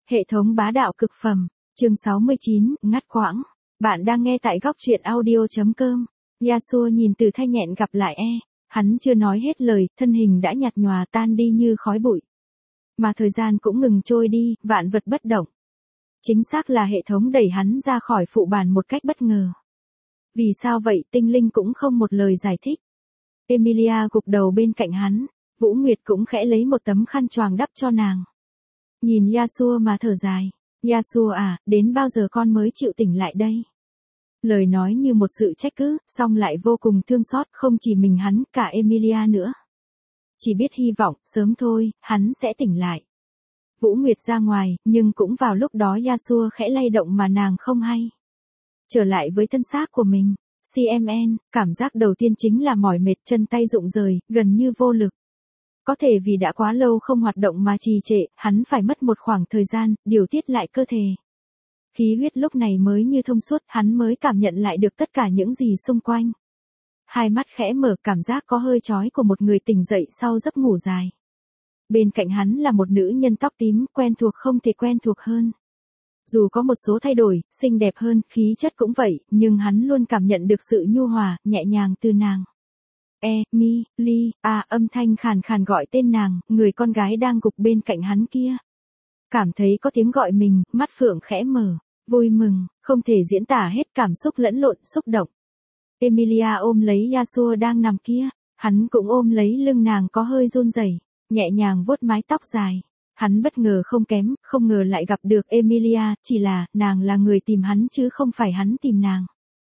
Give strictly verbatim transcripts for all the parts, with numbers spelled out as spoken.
Hệ thống bá đạo cực phẩm, chương sáu mươi chín, ngắt quãng. Bạn đang nghe tại góc truyện audio.com. Yasuo nhìn Từ Thanh nhẹn gặp lại e. Hắn chưa nói hết lời, thân hình đã nhạt nhòa tan đi như khói bụi. Mà thời gian cũng ngừng trôi đi, vạn vật bất động. Chính xác là hệ thống đẩy hắn ra khỏi phụ bản một cách bất ngờ. Vì sao vậy, tinh linh cũng không một lời giải thích. Emilia gục đầu bên cạnh hắn, Vũ Nguyệt cũng khẽ lấy một tấm khăn choàng đắp cho nàng. Nhìn Yasuo mà thở dài. Yasuo à, đến bao giờ con mới chịu tỉnh lại đây? Lời nói như một sự trách cứ, song lại vô cùng thương xót, không chỉ mình hắn, cả Emilia nữa. Chỉ biết hy vọng, sớm thôi, hắn sẽ tỉnh lại. Vũ Nguyệt ra ngoài, nhưng cũng vào lúc đó Yasuo khẽ lay động mà nàng không hay. Trở lại với thân xác của mình. xê em en, cảm giác đầu tiên chính là mỏi mệt, chân tay rụng rời, gần như vô lực. Có thể vì đã quá lâu không hoạt động mà trì trệ, hắn phải mất một khoảng thời gian, điều tiết lại cơ thể. Khí huyết lúc này mới như thông suốt, hắn mới cảm nhận lại được tất cả những gì xung quanh. Hai mắt khẽ mở, cảm giác có hơi chói của một người tỉnh dậy sau giấc ngủ dài. Bên cạnh hắn là một nữ nhân tóc tím, quen thuộc không thể quen thuộc hơn. Dù có một số thay đổi, xinh đẹp hơn, khí chất cũng vậy, nhưng hắn luôn cảm nhận được sự nhu hòa, nhẹ nhàng từ nàng. E, mi, ly, à, âm thanh khàn khàn gọi tên nàng, người con gái đang gục bên cạnh hắn kia. Cảm thấy có tiếng gọi mình, mắt phượng khẽ mở, vui mừng, không thể diễn tả hết cảm xúc lẫn lộn xúc động. Emilia ôm lấy Yasuo đang nằm kia, hắn cũng ôm lấy lưng nàng có hơi run rẩy, nhẹ nhàng vuốt mái tóc dài. Hắn bất ngờ không kém, không ngờ lại gặp được Emilia, chỉ là, nàng là người tìm hắn chứ không phải hắn tìm nàng.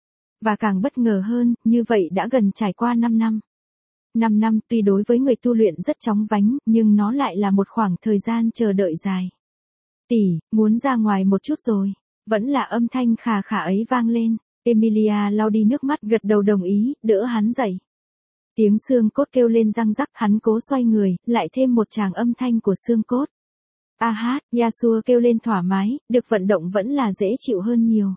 Và càng bất ngờ hơn, như vậy đã gần trải qua năm năm. năm năm tuy đối với người tu luyện rất chóng vánh, nhưng nó lại là một khoảng thời gian chờ đợi dài. Tỷ, muốn ra ngoài một chút rồi. Vẫn là âm thanh khà khà ấy vang lên. Emilia lau đi nước mắt gật đầu đồng ý, đỡ hắn dậy. Tiếng xương cốt kêu lên răng rắc, hắn cố xoay người, lại thêm một tràng âm thanh của xương cốt. A hát, Yasuo kêu lên thỏa mái, được vận động vẫn là dễ chịu hơn nhiều.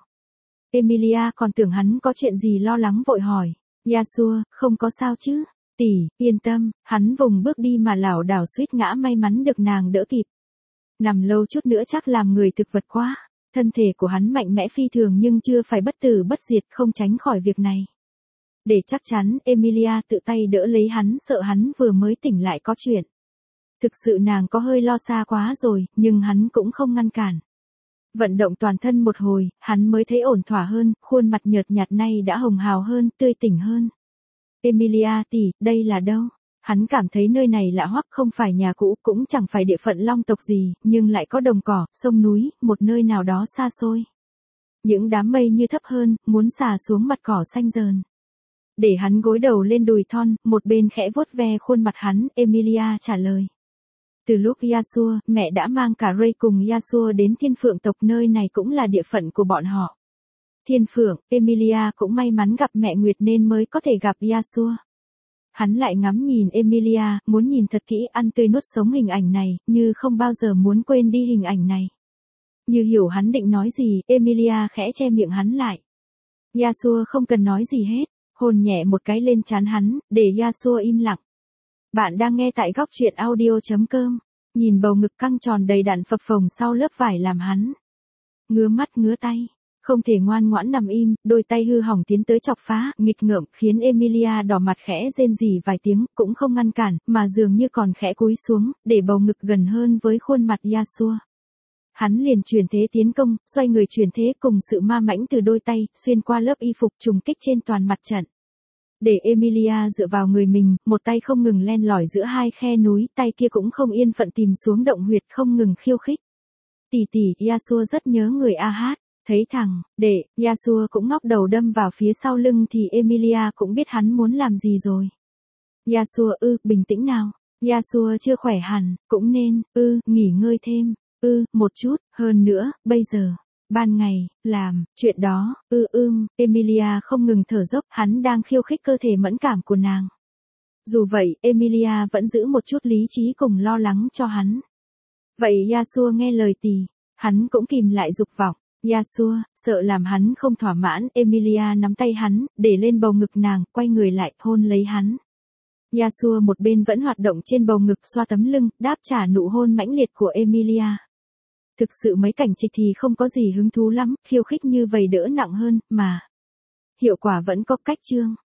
Emilia còn tưởng hắn có chuyện gì lo lắng vội hỏi. Yasuo, không có sao chứ? Tỷ, yên tâm, hắn vùng bước đi mà lảo đảo suýt ngã, may mắn được nàng đỡ kịp. Nằm lâu chút nữa chắc làm người thực vật quá. Thân thể của hắn mạnh mẽ phi thường nhưng chưa phải bất tử bất diệt, không tránh khỏi việc này. Để chắc chắn, Emilia tự tay đỡ lấy hắn, sợ hắn vừa mới tỉnh lại có chuyện. Thực sự nàng có hơi lo xa quá rồi, nhưng hắn cũng không ngăn cản. Vận động toàn thân một hồi, hắn mới thấy ổn thỏa hơn, khuôn mặt nhợt nhạt nay đã hồng hào hơn, tươi tỉnh hơn. Emilia tỷ, đây là đâu? Hắn cảm thấy nơi này lạ hoắc, không phải nhà cũ, cũng chẳng phải địa phận long tộc gì, nhưng lại có đồng cỏ, sông núi, một nơi nào đó xa xôi. Những đám mây như thấp hơn, muốn xả xuống mặt cỏ xanh dờn. Để hắn gối đầu lên đùi thon, một bên khẽ vuốt ve khuôn mặt hắn, Emilia trả lời. Từ lúc Yasuo, mẹ đã mang cả Ray cùng Yasuo đến Thiên Phượng tộc, nơi này cũng là địa phận của bọn họ. Thiên Phượng, Emilia cũng may mắn gặp mẹ Nguyệt nên mới có thể gặp Yasuo. Hắn lại ngắm nhìn Emilia, muốn nhìn thật kỹ, ăn tươi nuốt sống hình ảnh này, như không bao giờ muốn quên đi hình ảnh này. Như hiểu hắn định nói gì, Emilia khẽ che miệng hắn lại. Yasuo không cần nói gì hết, hôn nhẹ một cái lên trán hắn, để Yasuo im lặng. Bạn đang nghe tại góc truyện audio.com. Nhìn bầu ngực căng tròn đầy đặn phập phồng sau lớp vải làm hắn ngứa mắt ngứa tay, không thể ngoan ngoãn nằm im, đôi tay hư hỏng tiến tới chọc phá, nghịch ngợm, khiến Emilia đỏ mặt khẽ rên rỉ vài tiếng, cũng không ngăn cản, mà dường như còn khẽ cúi xuống, để bầu ngực gần hơn với khuôn mặt Yasuo. Hắn liền chuyển thế tiến công, xoay người chuyển thế cùng sự ma mãnh từ đôi tay, xuyên qua lớp y phục trùng kích trên toàn mặt trận. Để Emilia dựa vào người mình, một tay không ngừng len lỏi giữa hai khe núi, tay kia cũng không yên phận tìm xuống động huyệt, không ngừng khiêu khích. Tỷ tỷ, Yasuo rất nhớ người A hát, thấy thằng, để, Yasuo cũng ngóc đầu đâm vào phía sau lưng thì Emilia cũng biết hắn muốn làm gì rồi. Yasuo ư, bình tĩnh nào, Yasuo chưa khỏe hẳn, cũng nên, ư, nghỉ ngơi thêm, ư, một chút, hơn nữa, bây giờ. Ban ngày, làm, chuyện đó, ư ưm, Emilia không ngừng thở dốc, hắn đang khiêu khích cơ thể mẫn cảm của nàng. Dù vậy, Emilia vẫn giữ một chút lý trí cùng lo lắng cho hắn. Vậy Yasuo nghe lời tỷ, hắn cũng kìm lại dục vọng. Yasuo, sợ làm hắn không thỏa mãn, Emilia nắm tay hắn, để lên bầu ngực nàng, quay người lại, hôn lấy hắn. Yasuo một bên vẫn hoạt động trên bầu ngực xoa tấm lưng, đáp trả nụ hôn mãnh liệt của Emilia. Thực sự mấy cảnh trịch thì không có gì hứng thú lắm, khiêu khích như vậy đỡ nặng hơn, mà. Hiệu quả vẫn có cách chương.